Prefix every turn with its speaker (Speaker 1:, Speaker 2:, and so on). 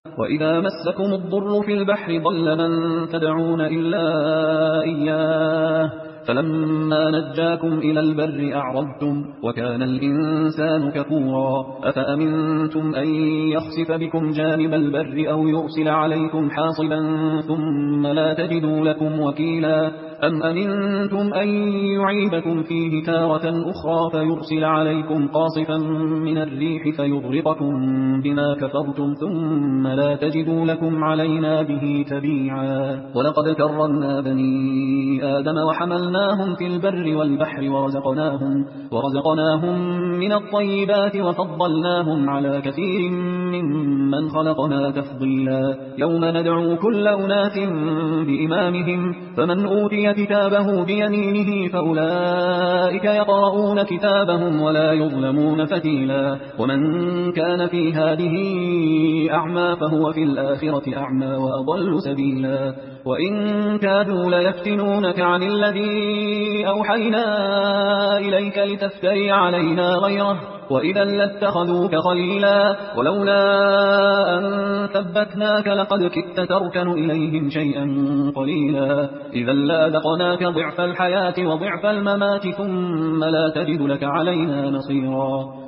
Speaker 1: وإذا مسكم الضر في البحر ضل من تدعون إلا إياه فلما نجاكم إلى البر أعرضتم وكان الإنسان كفورا أفأمنتم أن يخسف بكم جانب البر أو يرسل عليكم حاصبا ثم لا تجدوا لكم وكيلا أم أمنتم أن يعيدكم فيه تارة أخرى فيرسل عليكم قاصفا من الريح فيغرقكم بما كفرتم ثم لا تجدوا لكم علينا به تبيعا ولقد كرمنا بني آدم وحملناهم في البر والبحر ورزقناهم من الطيبات وفضلناهم على كثير ممن خلقنا تفضيلا يوم ندعو كل أناس بإمامهم فمن أوتي كتابه بيمينه فأولئك يقرؤون كتابهم ولا يظلمون فتيلا ومن كان في هذه أعمى فهو في الآخرة أعمى وأضل سبيلا وإن كادوا ليفتنونك عن الذي أوحينا إليك لتفتري علينا غيره وإذا لاتخذوك خليلا ولولا أن ثبتناك لقد كدت تركن إليهم شيئا قليلا إذا لأذقناك ضعف الحياة وضعف الممات ثم لا تجد لك علينا نصيرا